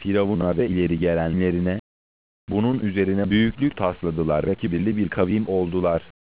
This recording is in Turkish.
Firavun'a ve ileri gelenlerine. Bunun üzerine büyüklük tasladılar ve kibirli bir kavim oldular.